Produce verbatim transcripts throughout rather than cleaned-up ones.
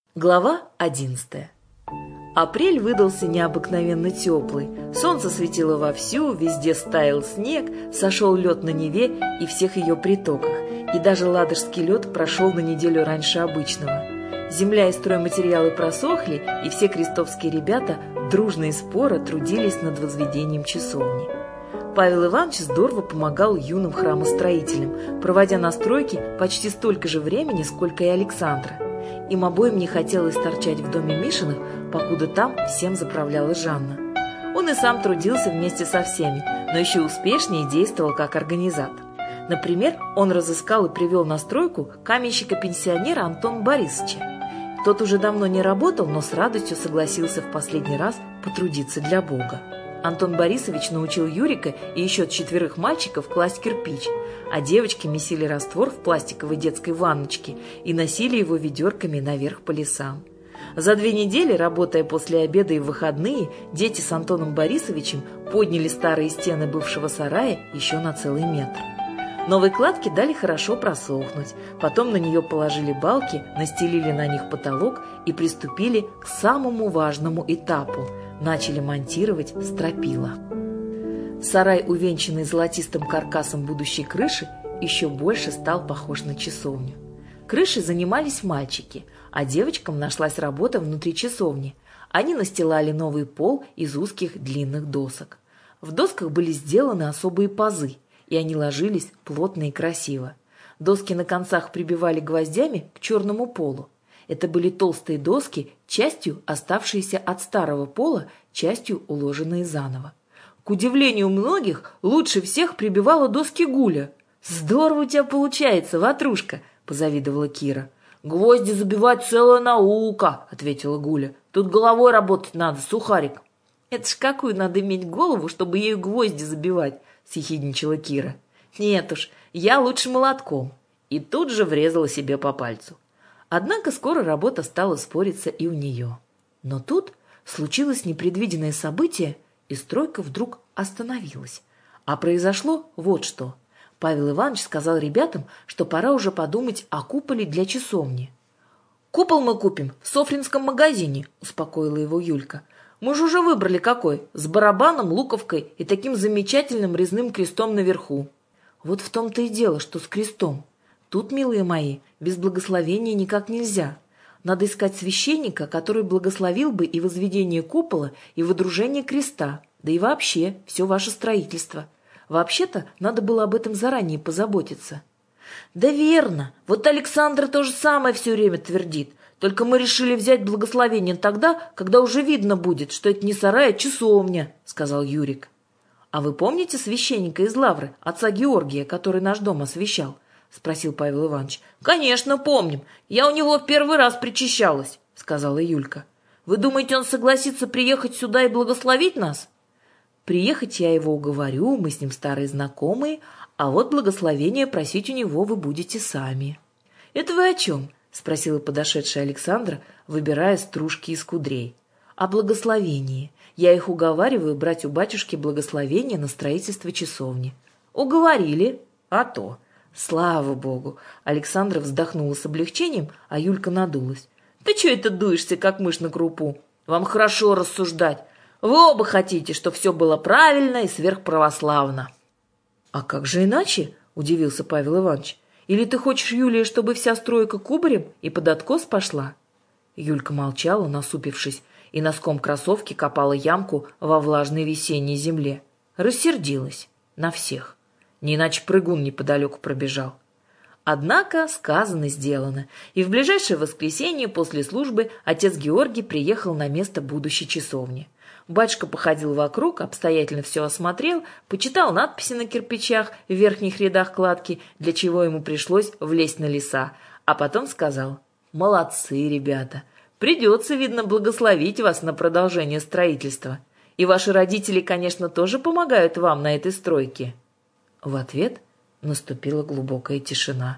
Глава одиннадцатая. Апрель выдался необыкновенно теплый. Солнце светило вовсю, везде стаял снег, сошел лед на Неве и всех ее притоках, и даже Ладожский лед прошел на неделю раньше обычного. Земля и стройматериалы просохли, и все крестовские ребята дружно и споро трудились над возведением часовни. Павел Иванович здорово помогал юным храмостроителям, проводя на стройке почти столько же времени, сколько и Александра. Им обоим не хотелось торчать в доме Мишиных, покуда там всем заправляла Жанна. Он и сам трудился вместе со всеми, но еще успешнее действовал как организатор. Например, он разыскал и привел на стройку каменщика-пенсионера Антона Борисовича. Тот уже давно не работал, но с радостью согласился в последний раз потрудиться для Бога. Антон Борисович научил Юрика и еще четверых мальчиков класть кирпич, а девочки месили раствор в пластиковой детской ванночке и носили его ведерками наверх по лесам. За две недели, работая после обеда и в выходные, дети с Антоном Борисовичем подняли старые стены бывшего сарая еще на целый метр. Новой кладке дали хорошо просохнуть, потом на нее положили балки, настелили на них потолок и приступили к самому важному этапу – начали монтировать стропила. Сарай, увенчанный золотистым каркасом будущей крыши, еще больше стал похож на часовню. Крышей занимались мальчики, а девочкам нашлась работа внутри часовни. Они настилали новый пол из узких длинных досок. В досках были сделаны особые пазы, и они ложились плотно и красиво. Доски на концах прибивали гвоздями к черному полу. Это были толстые доски, частью оставшиеся от старого пола, частью уложенные заново. К удивлению многих, лучше всех прибивала доски Гуля. «Здорово у тебя получается, ватрушка!» – позавидовала Кира. «Гвозди забивать целая наука!» – ответила Гуля. «Тут головой работать надо, сухарик!» «Это ж какую надо иметь голову, чтобы ею гвозди забивать!» – съехидничала Кира. «Нет уж, я лучше молотком!» И тут же врезала себе по пальцу. Однако скоро работа стала спориться и у нее. Но тут случилось непредвиденное событие, и стройка вдруг остановилась. А произошло вот что. Павел Иванович сказал ребятам, что пора уже подумать о куполе для часовни. «Купол мы купим в Софринском магазине», — успокоила его Юлька. «Мы же уже выбрали какой, с барабаном, луковкой и таким замечательным резным крестом наверху». Вот в том-то и дело, что с крестом. Тут, милые мои, без благословения никак нельзя. Надо искать священника, который благословил бы и возведение купола, и водружение креста, да и вообще все ваше строительство. Вообще-то надо было об этом заранее позаботиться. Да верно, вот Александра то же самое все время твердит. Только мы решили взять благословение тогда, когда уже видно будет, что это не сарай, а часовня, сказал Юрик. А вы помните священника из Лавры, отца Георгия, который наш дом освящал? — спросил Павел Иванович. — Конечно, помним. Я у него в первый раз причащалась, — сказала Юлька. — Вы думаете, он согласится приехать сюда и благословить нас? — Приехать я его уговорю, мы с ним старые знакомые, а вот благословения просить у него вы будете сами. — Это вы о чем? — спросила подошедшая Александра, выбирая стружки из кудрей. — О благословении. Я их уговариваю брать у батюшки благословение на строительство часовни. — Уговорили? А то... Слава богу! Александра вздохнула с облегчением, а Юлька надулась. Ты чего это дуешься, как мышь на крупу? Вам хорошо рассуждать. Вы оба хотите, чтобы все было правильно и сверхправославно. А как же иначе? Удивился Павел Иванович. Или ты хочешь, Юлия, чтобы вся стройка кубарем и под откос пошла? Юлька молчала, насупившись, и носком кроссовки копала ямку во влажной весенней земле. Рассердилась на всех. Не иначе прыгун неподалеку пробежал. Однако сказано, сделано, и в ближайшее воскресенье после службы отец Георгий приехал на место будущей часовни. Батюшка походил вокруг, обстоятельно все осмотрел, почитал надписи на кирпичах в верхних рядах кладки, для чего ему пришлось влезть на леса, а потом сказал: «Молодцы, ребята, придется, видно, благословить вас на продолжение строительства. И ваши родители, конечно, тоже помогают вам на этой стройке». В ответ наступила глубокая тишина.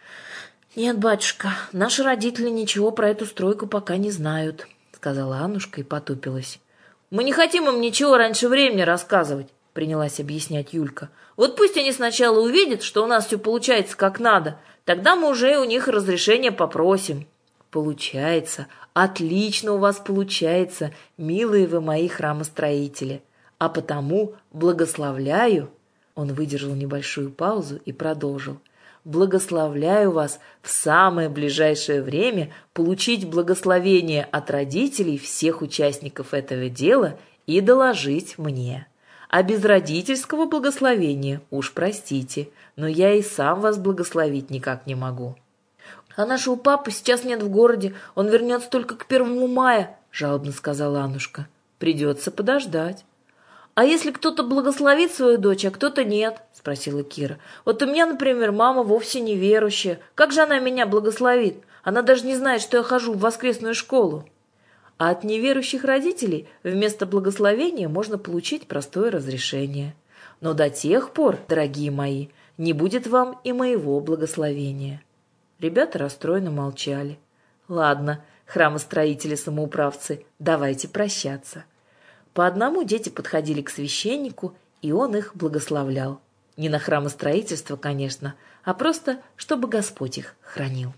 «Нет, батюшка, наши родители ничего про эту стройку пока не знают», — сказала Аннушка и потупилась. «Мы не хотим им ничего раньше времени рассказывать», — принялась объяснять Юлька. «Вот пусть они сначала увидят, что у нас все получается как надо, тогда мы уже у них разрешение попросим». Получается, отлично у вас получается, милые вы мои храмостроители. А потому благословляю, он выдержал небольшую паузу и продолжил, благословляю вас в самое ближайшее время получить благословение от родителей всех участников этого дела и доложить мне. А без родительского благословения, уж простите, но я и сам вас благословить никак не могу. «А нашего папы сейчас нет в городе, он вернется только к первому мая», — жалобно сказала Аннушка. «Придется подождать». «А если кто-то благословит свою дочь, а кто-то нет?» — спросила Кира. «Вот у меня, например, мама вовсе не верующая. Как же она меня благословит? Она даже не знает, что я хожу в воскресную школу». А от неверующих родителей вместо благословения можно получить простое разрешение. Но до тех пор, дорогие мои, не будет вам и моего благословения. Ребята расстроенно молчали. Ладно, храмостроители-самоуправцы, давайте прощаться. По одному дети подходили к священнику, и он их благословлял. Не на храмостроительство, конечно, а просто, чтобы Господь их хранил.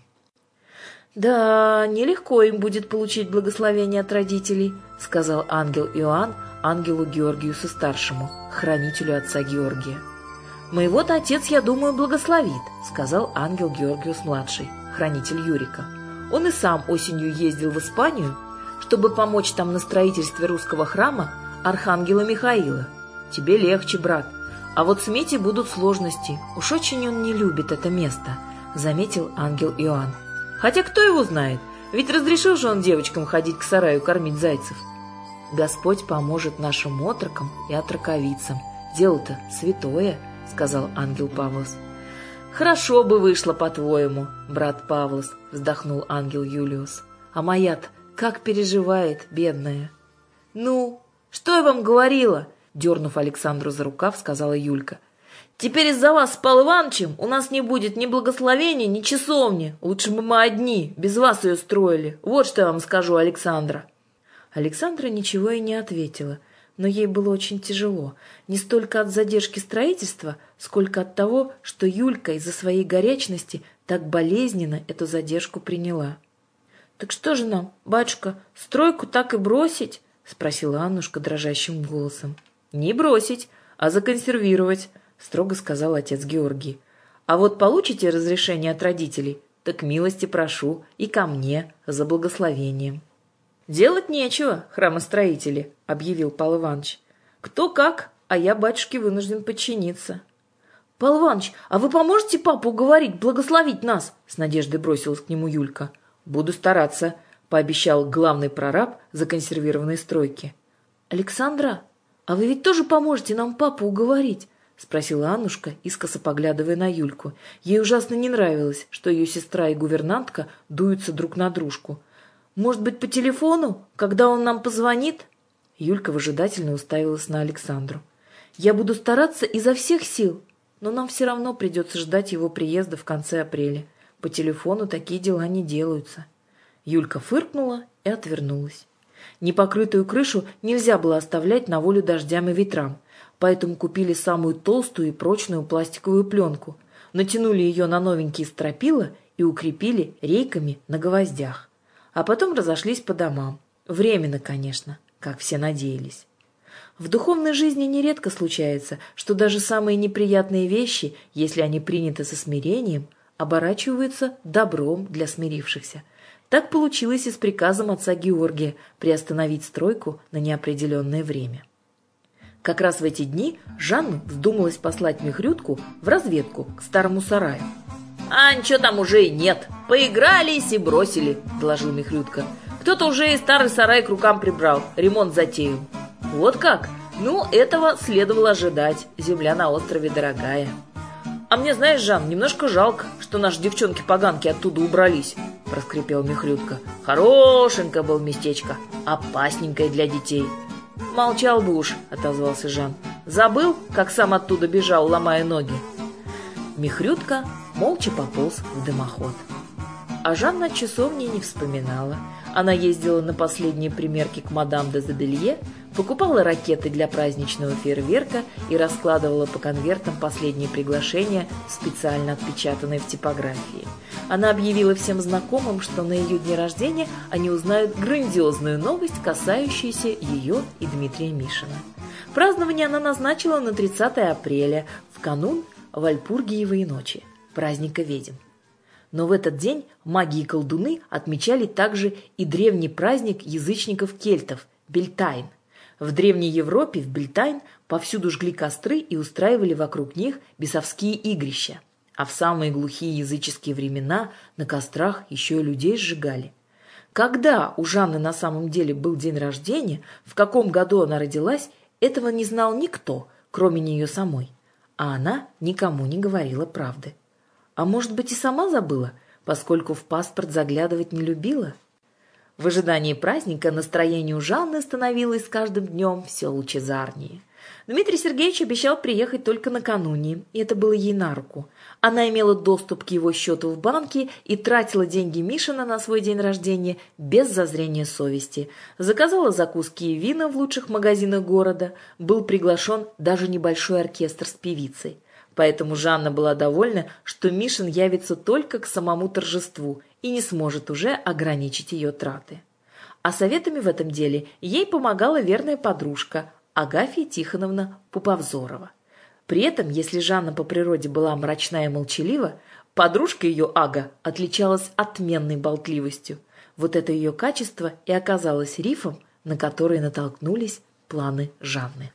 «Да, нелегко им будет получить благословение от родителей», — сказал ангел Иоанн ангелу Георгиусу-старшему, хранителю отца Георгия. «Моего-то отец, я думаю, благословит», — сказал ангел Георгиус-младший, хранитель Юрика. «Он и сам осенью ездил в Испанию, чтобы помочь там на строительстве русского храма архангела Михаила. Тебе легче, брат. А вот с Митей будут сложности. Уж очень он не любит это место», — заметил ангел Иоанн. «Хотя кто его знает? Ведь разрешил же он девочкам ходить к сараю кормить зайцев». «Господь поможет нашим отрокам и отроковицам. Дело-то святое», — сказал ангел Павлос. «Хорошо бы вышло, по-твоему, брат Павлос», — вздохнул ангел Юлиус. «А моя-то как переживает, бедная». «Ну, что я вам говорила?» — дернув Александру за рукав, сказала Юлька. «Теперь из-за вас с Павлом Ивановичем у нас не будет ни благословения, ни часовни. Лучше бы мы одни, без вас ее строили. Вот что я вам скажу, Александра». Александра ничего и не ответила, но ей было очень тяжело, не столько от задержки строительства, сколько от того, что Юлька из-за своей горячности так болезненно эту задержку приняла. «Так что же нам, батюшка, стройку так и бросить?» — спросила Аннушка дрожащим голосом. «Не бросить, а законсервировать», — строго сказал отец Георгий. «А вот получите разрешение от родителей, так милости прошу и ко мне за благословением». «Делать нечего, храмостроители», — объявил Павел Иванович. «Кто как, а я батюшке вынужден подчиниться». «Павел Иванович, а вы поможете папу уговорить, благословить нас?» — с надеждой бросилась к нему Юлька. «Буду стараться», — пообещал главный прораб законсервированной стройки. «Александра, а вы ведь тоже поможете нам папу уговорить?» — спросила Аннушка, искоса поглядывая на Юльку. Ей ужасно не нравилось, что ее сестра и гувернантка дуются друг на дружку. «Может быть, по телефону, когда он нам позвонит?» Юлька выжидательно уставилась на Александру. «Я буду стараться изо всех сил, но нам все равно придется ждать его приезда в конце апреля. По телефону такие дела не делаются». Юлька фыркнула и отвернулась. Непокрытую крышу нельзя было оставлять на волю дождям и ветрам, поэтому купили самую толстую и прочную пластиковую пленку, натянули ее на новенькие стропила и укрепили рейками на гвоздях. А потом разошлись по домам. Временно, конечно, как все надеялись. В духовной жизни нередко случается, что даже самые неприятные вещи, если они приняты со смирением, оборачиваются добром для смирившихся. Так получилось и с приказом отца Георгия приостановить стройку на неопределенное время. Как раз в эти дни Жанну вздумалось послать Михрютку в разведку к старому сараю. «А ничего там уже и нет. Поигрались и бросили», — доложил Михрютка. «Кто-то уже и старый сарай к рукам прибрал, ремонт затеял». «Вот как? Ну, этого следовало ожидать. Земля на острове дорогая». «А мне, знаешь, Жан, немножко жалко, что наши девчонки-поганки оттуда убрались», — проскрипел Михрютка. «Хорошенькое было местечко, опасненькое для детей». «Молчал бы уж», — отозвался Жан. «Забыл, как сам оттуда бежал, ломая ноги?» Михрютка молча пополз в дымоход. А Жанна о часовне не вспоминала. Она ездила на последние примерки к мадам де Забелье, покупала ракеты для праздничного фейерверка и раскладывала по конвертам последние приглашения, специально отпечатанные в типографии. Она объявила всем знакомым, что на ее дне рождения они узнают грандиозную новость, касающуюся ее и Дмитрия Мишина. Празднование она назначила на тридцатое апреля, в канун Вальпургиевой ночи, праздника ведьм. Но в этот день маги и колдуны отмечали также и древний праздник язычников-кельтов – Бельтайн. В Древней Европе в Бельтайн повсюду жгли костры и устраивали вокруг них бесовские игрища. А в самые глухие языческие времена на кострах еще и людей сжигали. Когда у Жанны на самом деле был день рождения, в каком году она родилась, этого не знал никто, кроме нее самой. А она никому не говорила правды. А может быть, и сама забыла, поскольку в паспорт заглядывать не любила? В ожидании праздника настроение у Жанны становилось с каждым днем все лучезарнее. Дмитрий Сергеевич обещал приехать только накануне, и это было ей на руку. Она имела доступ к его счету в банке и тратила деньги Мишина на свой день рождения без зазрения совести. Заказала закуски и вина в лучших магазинах города, был приглашен даже небольшой оркестр с певицей. Поэтому Жанна была довольна, что Мишин явится только к самому торжеству и не сможет уже ограничить ее траты. А советами в этом деле ей помогала верная подружка Агафья Тихоновна Пуповзорова. При этом, если Жанна по природе была мрачна и молчалива, подружка ее Ага отличалась отменной болтливостью. Вот это ее качество и оказалось рифом, на который натолкнулись планы Жанны.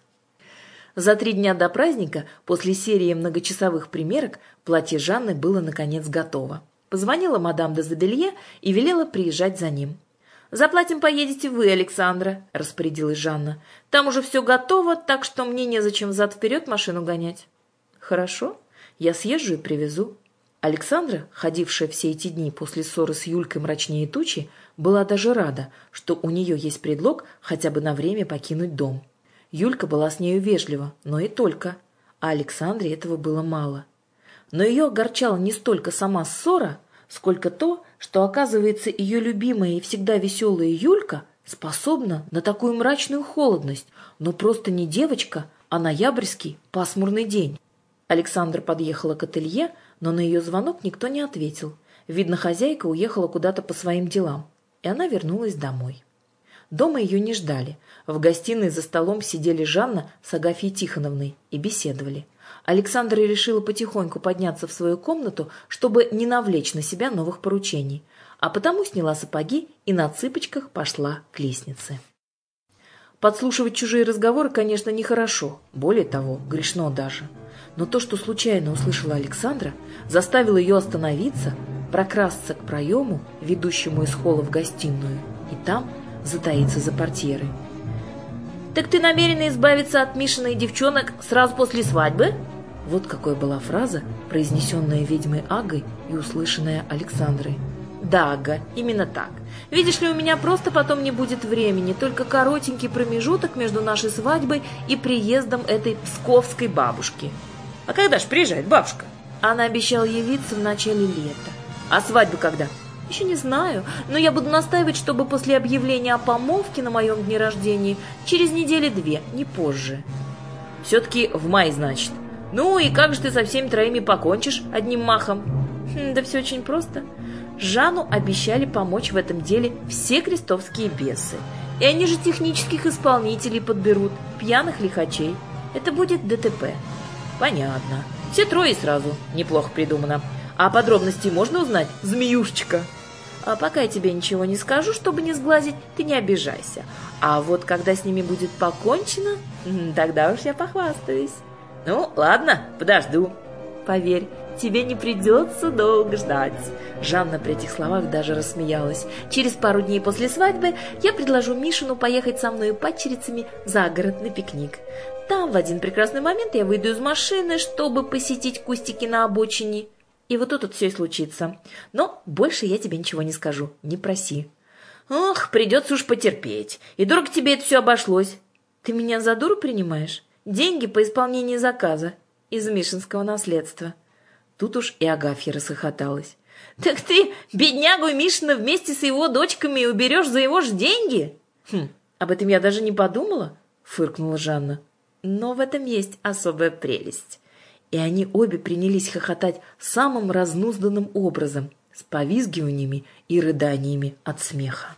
За три дня до праздника, после серии многочасовых примерок, платье Жанны было наконец готово. Позвонила мадам де Забелье и велела приезжать за ним. «За платьем поедете вы, Александра», – распорядилась Жанна. «Там уже все готово, так что мне незачем взад-вперед машину гонять». «Хорошо, я съезжу и привезу». Александра, ходившая все эти дни после ссоры с Юлькой мрачнее тучи, была даже рада, что у нее есть предлог хотя бы на время покинуть дом. Юлька была с нею вежлива, но и только, а Александре этого было мало. Но ее огорчала не столько сама ссора, сколько то, что, оказывается, ее любимая и всегда веселая Юлька способна на такую мрачную холодность, но просто не девочка, а ноябрьский пасмурный день. Александра подъехала к ателье, но на ее звонок никто не ответил. Видно, хозяйка уехала куда-то по своим делам, и она вернулась домой. Дома ее не ждали. В гостиной за столом сидели Жанна с Агафьей Тихоновной и беседовали. Александра решила потихоньку подняться в свою комнату, чтобы не навлечь на себя новых поручений, а потому сняла сапоги и на цыпочках пошла к лестнице. Подслушивать чужие разговоры, конечно, нехорошо, более того, грешно даже. Но то, что случайно услышала Александра, заставило ее остановиться, прокрасться к проему, ведущему из холла в гостиную, и там затаиться за портьерой. «Так ты намерена избавиться от Мишина и девчонок сразу после свадьбы?» Вот какой была фраза, произнесенная ведьмой Агой и услышанная Александрой. «Да, Ага, именно так. Видишь ли, у меня просто потом не будет времени, только коротенький промежуток между нашей свадьбой и приездом этой псковской бабушки». «А когда ж приезжает бабушка?» «Она обещала явиться в начале лета». «А свадьба когда?» «Еще не знаю, но я буду настаивать, чтобы после объявления о помолвке на моем дне рождения через недели две, не позже». «Все-таки в мае, значит. Ну и как же ты со всеми троими покончишь одним махом?» хм, «Да все очень просто. Жанну обещали помочь в этом деле все крестовские бесы. И они же технических исполнителей подберут, пьяных лихачей. Это будет ДТП». «Понятно. Все трое сразу. Неплохо придумано. А подробности можно узнать, змеюшечка?» «А пока я тебе ничего не скажу, чтобы не сглазить, ты не обижайся. А вот когда с ними будет покончено, тогда уж я похвастаюсь». «Ну, ладно, подожду». «Поверь, тебе не придется долго ждать». Жанна при этих словах даже рассмеялась. «Через пару дней после свадьбы я предложу Мишину поехать со мной и падчерицами за город на пикник. Там в один прекрасный момент я выйду из машины, чтобы посетить кустики на обочине. И вот тут вот все и случится. Но больше я тебе ничего не скажу, не проси». «Ох, придется уж потерпеть. И дорого тебе это все обошлось». «Ты меня за дуру принимаешь? Деньги по исполнению заказа из мишинского наследства». Тут уж и Агафья расхохоталась. «Так ты беднягу Мишина вместе с его дочками уберешь за его же деньги?» «Хм, об этом я даже не подумала», — фыркнула Жанна. «Но в этом есть особая прелесть». И они обе принялись хохотать самым разнузданным образом, с повизгиваниями и рыданиями от смеха.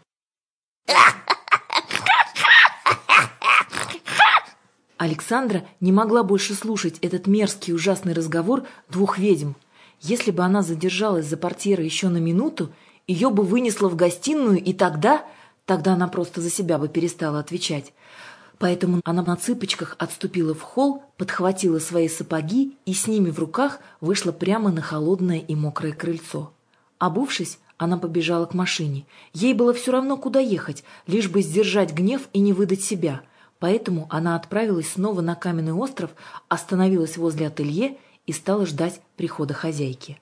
Александра не могла больше слушать этот мерзкий ужасный разговор двух ведьм. Если бы она задержалась за портьерой еще на минуту, ее бы вынесло в гостиную, и тогда... Тогда она просто за себя бы перестала отвечать. Поэтому она на цыпочках отступила в холл, подхватила свои сапоги и с ними в руках вышла прямо на холодное и мокрое крыльцо. Обувшись, она побежала к машине. Ей было все равно, куда ехать, лишь бы сдержать гнев и не выдать себя. Поэтому она отправилась снова на каменный остров, остановилась возле ателье и стала ждать прихода хозяйки.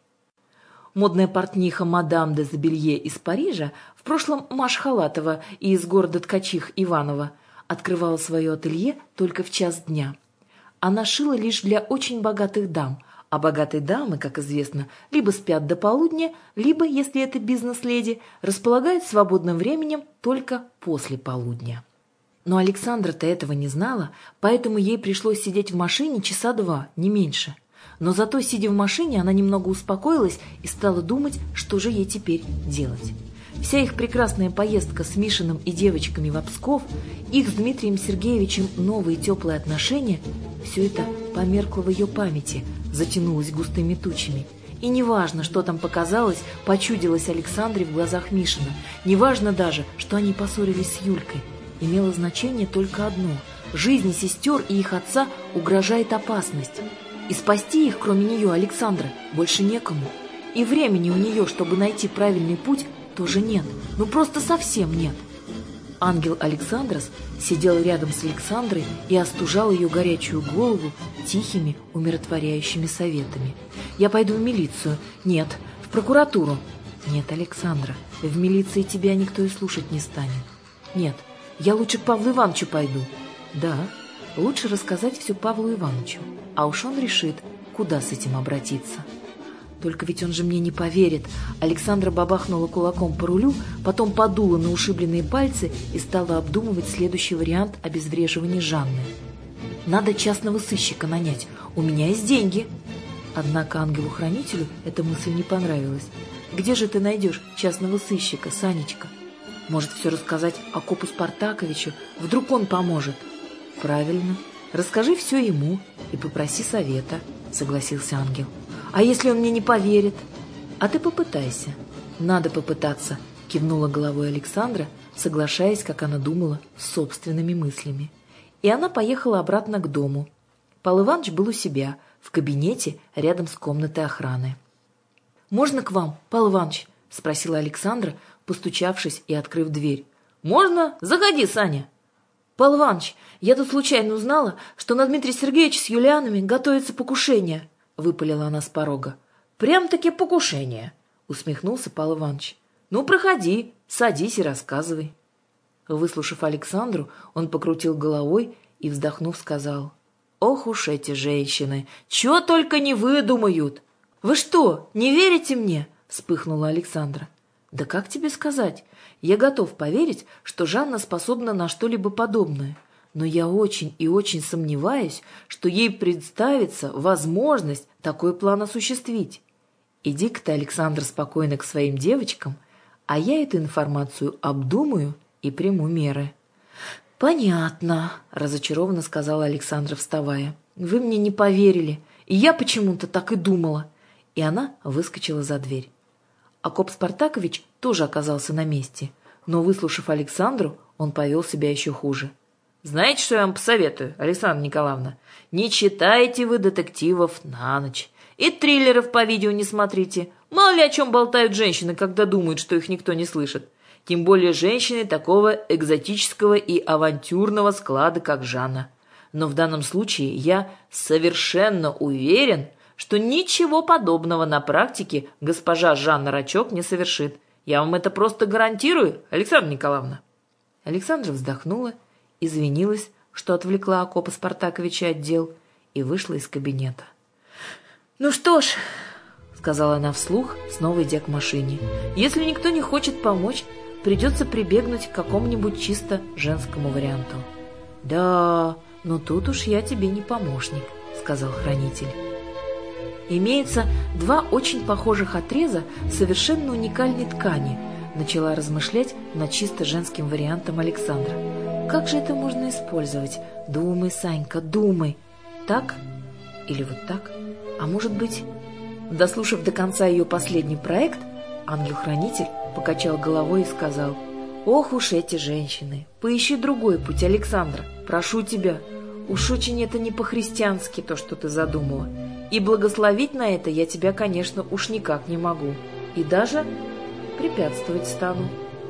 Модная портниха мадам де Забелье из Парижа, в прошлом Маша Халатова и из города Ткачих Иванова, открывала свое ателье только в час дня. Она шила лишь для очень богатых дам, а богатые дамы, как известно, либо спят до полудня, либо, если это бизнес-леди, располагают свободным временем только после полудня. Но Александра-то этого не знала, поэтому ей пришлось сидеть в машине часа два, не меньше. Но зато, сидя в машине, она немного успокоилась и стала думать, что же ей теперь делать. Вся их прекрасная поездка с Мишиным и девочками в Псков, их с Дмитрием Сергеевичем новые теплые отношения – все это померкло в ее памяти, затянулось густыми тучами. И неважно, что там показалось, почудилось Александре в глазах Мишина, неважно даже, что они поссорились с Юлькой. Имело значение только одно – жизни сестер и их отца угрожает опасность. И спасти их, кроме нее, Александра, больше некому. И времени у нее, чтобы найти правильный путь, тоже нет. Ну просто совсем нет. Ангел Александрос сидел рядом с Александрой и остужал ее горячую голову тихими, умиротворяющими советами. «Я пойду в милицию». «Нет». «В прокуратуру». «Нет, Александра, в милиции тебя никто и слушать не станет». «Нет, я лучше к Павлу Ивановичу пойду». «Да, лучше рассказать все Павлу Ивановичу, а уж он решит, куда с этим обратиться». «Только ведь он же мне не поверит». Александра бабахнула кулаком по рулю, потом подула на ушибленные пальцы и стала обдумывать следующий вариант обезвреживания Жанны. «Надо частного сыщика нанять. У меня есть деньги». Однако ангелу-хранителю эта мысль не понравилась. «Где же ты найдешь частного сыщика, Санечка? Может, все рассказать Акопу Спартаковичу? Вдруг он поможет?» «Правильно. Расскажи все ему и попроси совета», — согласился ангел. «А если он мне не поверит?» «А ты попытайся». «Надо попытаться», — кивнула головой Александра, соглашаясь, как она думала, с собственными мыслями. И она поехала обратно к дому. Павел Иванович был у себя, в кабинете, рядом с комнатой охраны. «Можно к вам, Павел Иванович?» — спросила Александра, постучавшись и открыв дверь. «Можно? Заходи, Саня». «Павел Иванович, я тут случайно узнала, что на Дмитрия Сергеевича с Юлианами готовится покушение», — выпалила она с порога. «Прям-таки покушение», — усмехнулся Павел Иванович. «Ну, проходи, садись и рассказывай». Выслушав Александру, он покрутил головой и, вздохнув, сказал: «Ох уж эти женщины! Чего только не выдумают!» «Вы что, не верите мне?» — вспыхнула Александра. «Да как тебе сказать? Я готов поверить, что Жанна способна на что-либо подобное. Но я очень и очень сомневаюсь, что ей представится возможность такой план осуществить. Иди-ка ты, Александр, спокойно к своим девочкам, а я эту информацию обдумаю и приму меры». «Понятно», — разочарованно сказала Александра, вставая. «Вы мне не поверили, и я почему-то так и думала». И она выскочила за дверь. Акоп Спартакович тоже оказался на месте, но, выслушав Александру, он повел себя еще хуже. «Знаете, что я вам посоветую, Александра Николаевна? Не читайте вы детективов на ночь. И триллеров по видео не смотрите. Мало ли о чем болтают женщины, когда думают, что их никто не слышит. Тем более женщины такого экзотического и авантюрного склада, как Жанна. Но в данном случае я совершенно уверен, что ничего подобного на практике госпожа Жанна Рачок не совершит. Я вам это просто гарантирую, Александра Николаевна». Александра вздохнула, извинилась, что отвлекла Акопа Спартаковича от дел, и вышла из кабинета. «Ну что ж», — сказала она вслух, снова идя к машине. «Если никто не хочет помочь, придется прибегнуть к какому-нибудь чисто женскому варианту». «Да, но тут уж я тебе не помощник», — сказал хранитель. «Имеется два очень похожих отреза совершенно уникальной ткани», — начала размышлять над чисто женским вариантом Александра. «Как же это можно использовать? Думай, Санька, думай. Так? Или вот так? А может быть...» Дослушав до конца ее последний проект, ангел-хранитель покачал головой и сказал: «Ох уж эти женщины! Поищи другой путь, Александра, прошу тебя. Уж очень это не по-христиански то, что ты задумала. И благословить на это я тебя, конечно, уж никак не могу. И даже препятствовать стану».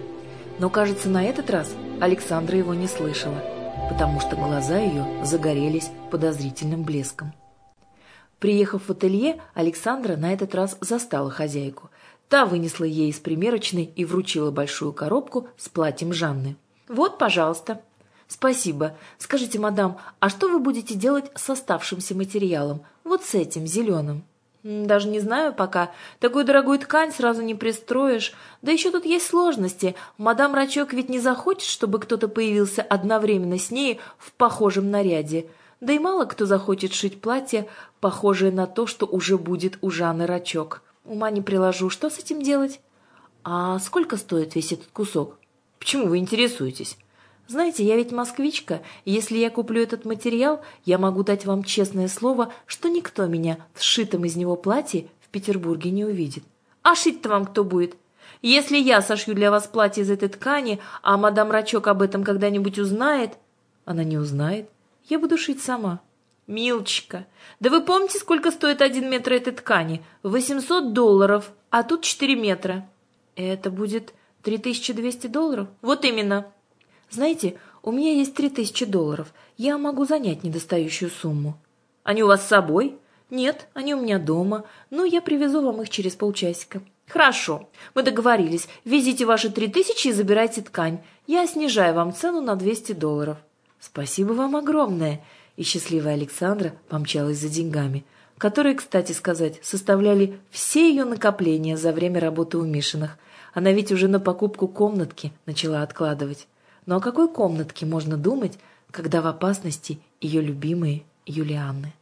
Но, кажется, на этот раз Александра его не слышала, потому что глаза ее загорелись подозрительным блеском. Приехав в ателье, Александра на этот раз застала хозяйку. Та вынесла ей из примерочной и вручила большую коробку с платьем Жанны. «Вот, пожалуйста». «Спасибо. Скажите, мадам, а что вы будете делать с оставшимся материалом? Вот с этим, зеленым?» «Даже не знаю пока. Такую дорогую ткань сразу не пристроишь. Да еще тут есть сложности. Мадам Рачок ведь не захочет, чтобы кто-то появился одновременно с ней в похожем наряде. Да и мало кто захочет шить платье, похожее на то, что уже будет у Жанны Рачок. Ума не приложу. Что с этим делать?» «А сколько стоит весь этот кусок?» «Почему вы интересуетесь?» «Знаете, я ведь москвичка, и если я куплю этот материал, я могу дать вам честное слово, что никто меня в сшитом из него платье в Петербурге не увидит». «А шить-то вам кто будет? Если я сошью для вас платье из этой ткани, а мадам Рачок об этом когда-нибудь узнает...» «Она не узнает. Я буду шить сама». «Милочка, да вы помните, сколько стоит один метр этой ткани? восемьсот долларов, а тут четыре метра». «Это будет три тысячи двести долларов?» «Вот именно». «Знаете, у меня есть три тысячи долларов. Я могу занять недостающую сумму». «Они у вас с собой?» «Нет, они у меня дома, но я привезу вам их через полчасика». «Хорошо, мы договорились. Везите ваши три тысячи и забирайте ткань. Я снижаю вам цену на двести долларов». «Спасибо вам огромное». И счастливая Александра помчалась за деньгами, которые, кстати сказать, составляли все ее накопления за время работы у Мишиных. Она ведь уже на покупку комнатки начала откладывать. Но о какой комнатке можно думать, когда в опасности ее любимые Юлианны?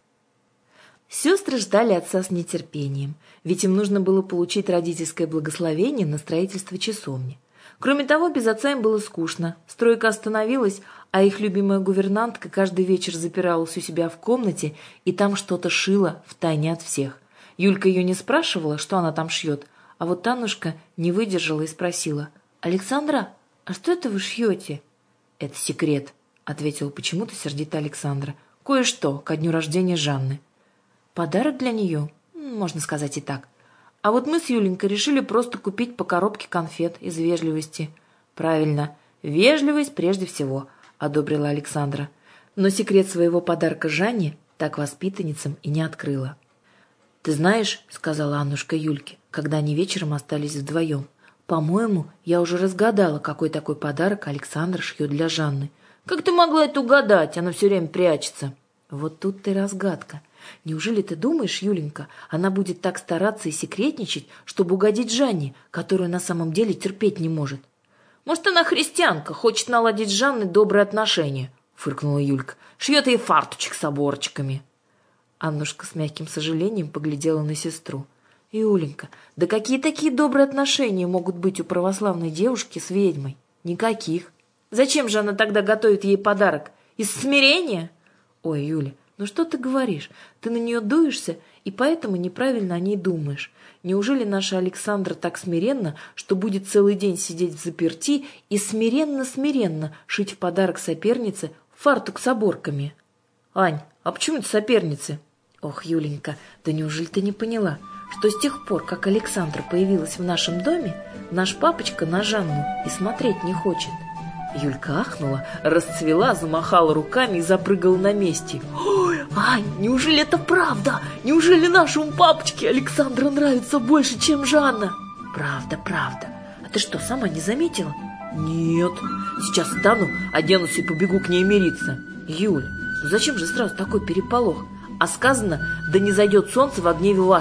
Сестры ждали отца с нетерпением, ведь им нужно было получить родительское благословение на строительство часовни. Кроме того, без отца им было скучно. Стройка остановилась, а их любимая гувернантка каждый вечер запиралась у себя в комнате и там что-то шила втайне от всех. Юлька ее не спрашивала, что она там шьет, а вот Таннушка не выдержала и спросила: «Александра, а что это вы шьете?» «Это секрет», — ответила почему-то сердито Александра. «Кое-что ко дню рождения Жанны». «Подарок для нее?» «Можно сказать и так. А вот мы с Юленькой решили просто купить по коробке конфет из вежливости». «Правильно, вежливость прежде всего», — одобрила Александра. Но секрет своего подарка Жанне так воспитанницам и не открыла. «Ты знаешь, — сказала Аннушка Юльке, когда они вечером остались вдвоем, — по-моему, я уже разгадала, какой такой подарок Александр шьет для Жанны». «Как ты могла это угадать? Она все время прячется». «Вот тут ты разгадка. Неужели ты думаешь, Юленька, она будет так стараться и секретничать, чтобы угодить Жанне, которую на самом деле терпеть не может?» «Может, она христианка, хочет наладить с Жанной добрые отношения», — фыркнула Юлька. «Шьет ей фарточек с оборочками». Аннушка с мягким сожалением поглядела на сестру. «Юленька, да какие такие добрые отношения могут быть у православной девушки с ведьмой? Никаких. Зачем же она тогда готовит ей подарок? Из смирения?» «Ой, Юля, ну что ты говоришь? Ты на нее дуешься и поэтому неправильно о ней думаешь. Неужели наша Александра так смиренна, что будет целый день сидеть взаперти и смиренно-смиренно шить в подарок сопернице фартук с оборками?» «Ань, а почему это соперницы?» «Ох, Юленька, да неужели ты не поняла, что с тех пор, как Александра появилась в нашем доме, наш папочка на Жанну и смотреть не хочет?» Юлька ахнула, расцвела, замахала руками и запрыгала на месте. «Ой, Ань, неужели это правда? Неужели нашему папочке Александра нравится больше, чем Жанна?» «Правда, правда. А ты что, сама не заметила?» «Нет. Сейчас встану, оденусь и побегу к ней мириться». «Юль, ну зачем же сразу такой переполох? А сказано, да не зайдет солнце во гневе вашем.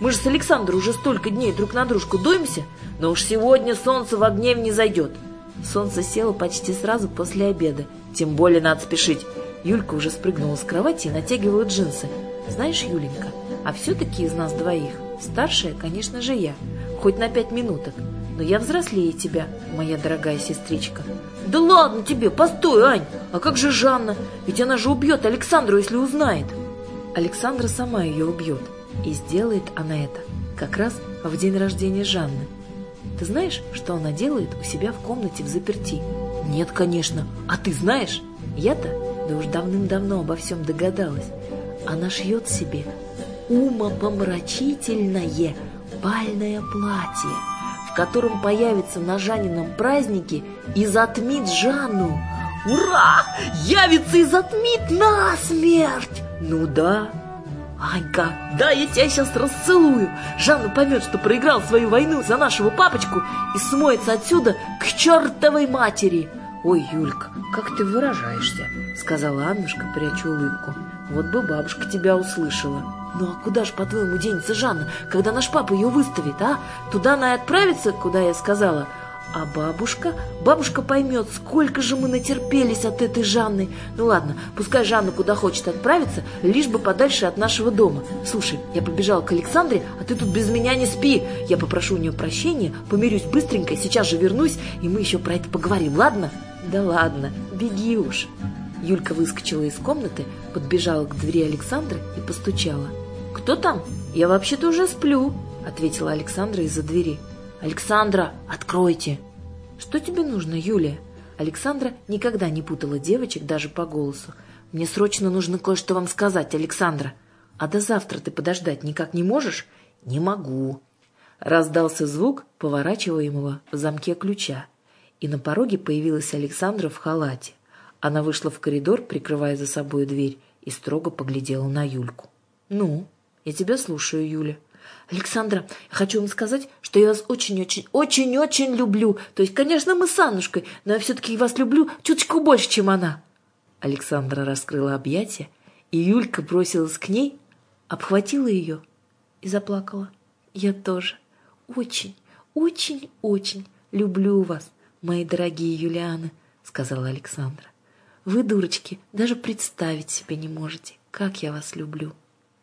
Мы же с Александрой уже столько дней друг на дружку дуемся, но уж сегодня солнце в гнев не зайдет. Солнце село почти сразу после обеда, тем более надо спешить. Юлька уже спрыгнула с кровати и натягивала джинсы. Знаешь, Юленька, а все-таки из нас двоих старшая, конечно же, я, хоть на пять минуток, но я взрослее тебя, моя дорогая сестричка. Да ладно тебе, постой, Ань, а как же Жанна? Ведь она же убьет Александру, если узнает. Александра сама ее убьет, и сделает она это как раз в день рождения Жанны. Ты знаешь, что она делает у себя в комнате взаперти? Нет, конечно. А ты знаешь? Я-то, да уж давным-давно обо всем догадалась. Она шьет себе умопомрачительное бальное платье, в котором появится на Жаннином празднике и затмит Жанну. Ура! Явится и затмит насмерть! Ну да. Анька, да, я тебя сейчас расцелую. Жанна поймет, что проиграл свою войну за нашего папочку и смоется отсюда к чертовой матери. Ой, Юлька, как ты выражаешься, сказала Аннушка, пряча улыбку. Вот бы бабушка тебя услышала. Ну а куда ж, по-твоему, денется Жанна, когда наш папа ее выставит, а? Туда она и отправится, куда я сказала. А бабушка? Бабушка поймет, сколько же мы натерпелись от этой Жанны. Ну ладно, пускай Жанна куда хочет отправиться, лишь бы подальше от нашего дома. Слушай, я побежала к Александре, а ты тут без меня не спи. Я попрошу у нее прощения, помирюсь быстренько, сейчас же вернусь, и мы еще про это поговорим, ладно? Да ладно, беги уж. Юлька выскочила из комнаты, подбежала к двери Александры и постучала. «Кто там? Я вообще-то уже сплю», — ответила Александра из-за двери. «Александра, откройте!» «Что тебе нужно, Юлия?» Александра никогда не путала девочек даже по голосу. «Мне срочно нужно кое-что вам сказать, Александра. А до завтра ты подождать никак не можешь?» «Не могу». Раздался звук поворачиваемого в замке ключа, и на пороге появилась Александра в халате. Она вышла в коридор, прикрывая за собой дверь, и строго поглядела на Юльку. «Ну, я тебя слушаю, Юля». «Александра, я хочу вам сказать, что я вас очень-очень-очень-очень люблю. То есть, конечно, мы с Аннушкой, но я все-таки вас люблю чуточку больше, чем она». Александра раскрыла объятия, и Юлька бросилась к ней, обхватила ее и заплакала. «Я тоже очень, очень, очень люблю вас, мои дорогие Юлианы», — сказала Александра. «Вы, дурочки, даже представить себе не можете, как я вас люблю».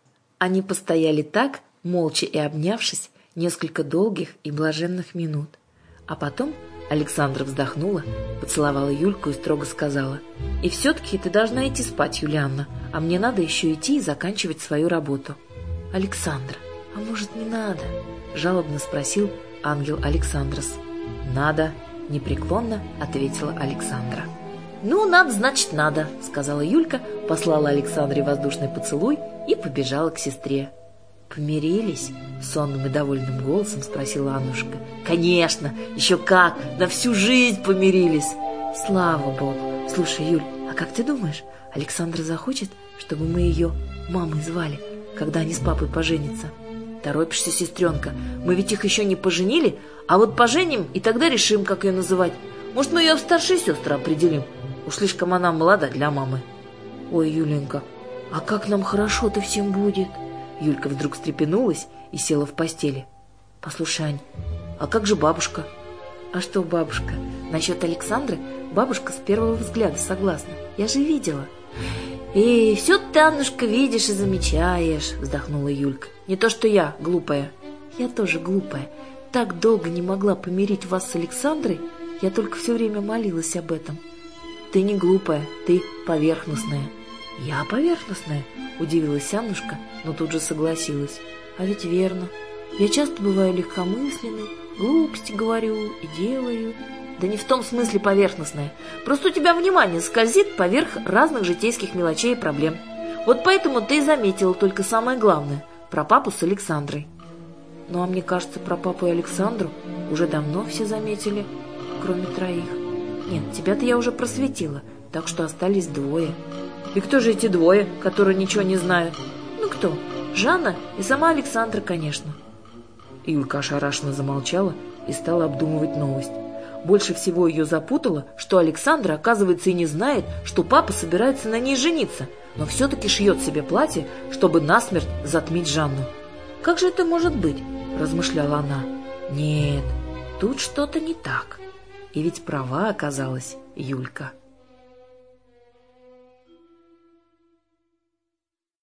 Они постояли так, молча и обнявшись, несколько долгих и блаженных минут. А потом Александра вздохнула, поцеловала Юльку и строго сказала: «И все-таки ты должна идти спать, Юлианна, а мне надо еще идти и заканчивать свою работу». «Александра, а может, не надо?» — жалобно спросил ангел Александрос. «Надо», — непреклонно ответила Александра. «Ну, надо, значит, надо», — сказала Юлька, послала Александре воздушный поцелуй и побежала к сестре. «Помирились?» — сонным и довольным голосом спросила Аннушка. «Конечно! Еще как! На всю жизнь помирились!» «Слава Богу! Слушай, Юль, а как ты думаешь, Александра захочет, чтобы мы ее мамой звали, когда они с папой поженятся?» «Торопишься, сестренка, мы ведь их еще не поженили, а вот поженим, и тогда решим, как ее называть. Может, мы ее в старшие сестры определим? Уж слишком она молода для мамы». «Ой, Юленька, а как нам хорошо-то всем будет!» Юлька вдруг встрепенулась и села в постели. «Послушай, Ань, а как же бабушка?» «А что бабушка? Насчет Александры бабушка с первого взгляда согласна. Я же видела». «И все ты, Аннушка, видишь и замечаешь», — вздохнула Юлька. «Не то что я, глупая». «Я тоже глупая. Так долго не могла помирить вас с Александрой, я только все время молилась об этом». «Ты не глупая, ты поверхностная». «Я поверхностная?» — удивилась Аннушка, но тут же согласилась. «А ведь верно. Я часто бываю легкомысленной, глупости говорю и делаю». «Да не в том смысле поверхностная. Просто у тебя внимание скользит поверх разных житейских мелочей и проблем. Вот поэтому ты и заметила только самое главное — про папу с Александрой». «Ну, а мне кажется, про папу и Александру уже давно все заметили, кроме троих. Нет, тебя-то я уже просветила, так что остались двое». «И кто же эти двое, которые ничего не знают?» «Ну кто? Жанна и сама Александра, конечно». Юлька ошарашенно замолчала и стала обдумывать новость. Больше всего ее запутало, что Александра, оказывается, и не знает, что папа собирается на ней жениться, но все-таки шьет себе платье, чтобы насмерть затмить Жанну. Как же это может быть?» – размышляла она. «Нет, тут что-то не так». И ведь права оказалась Юлька.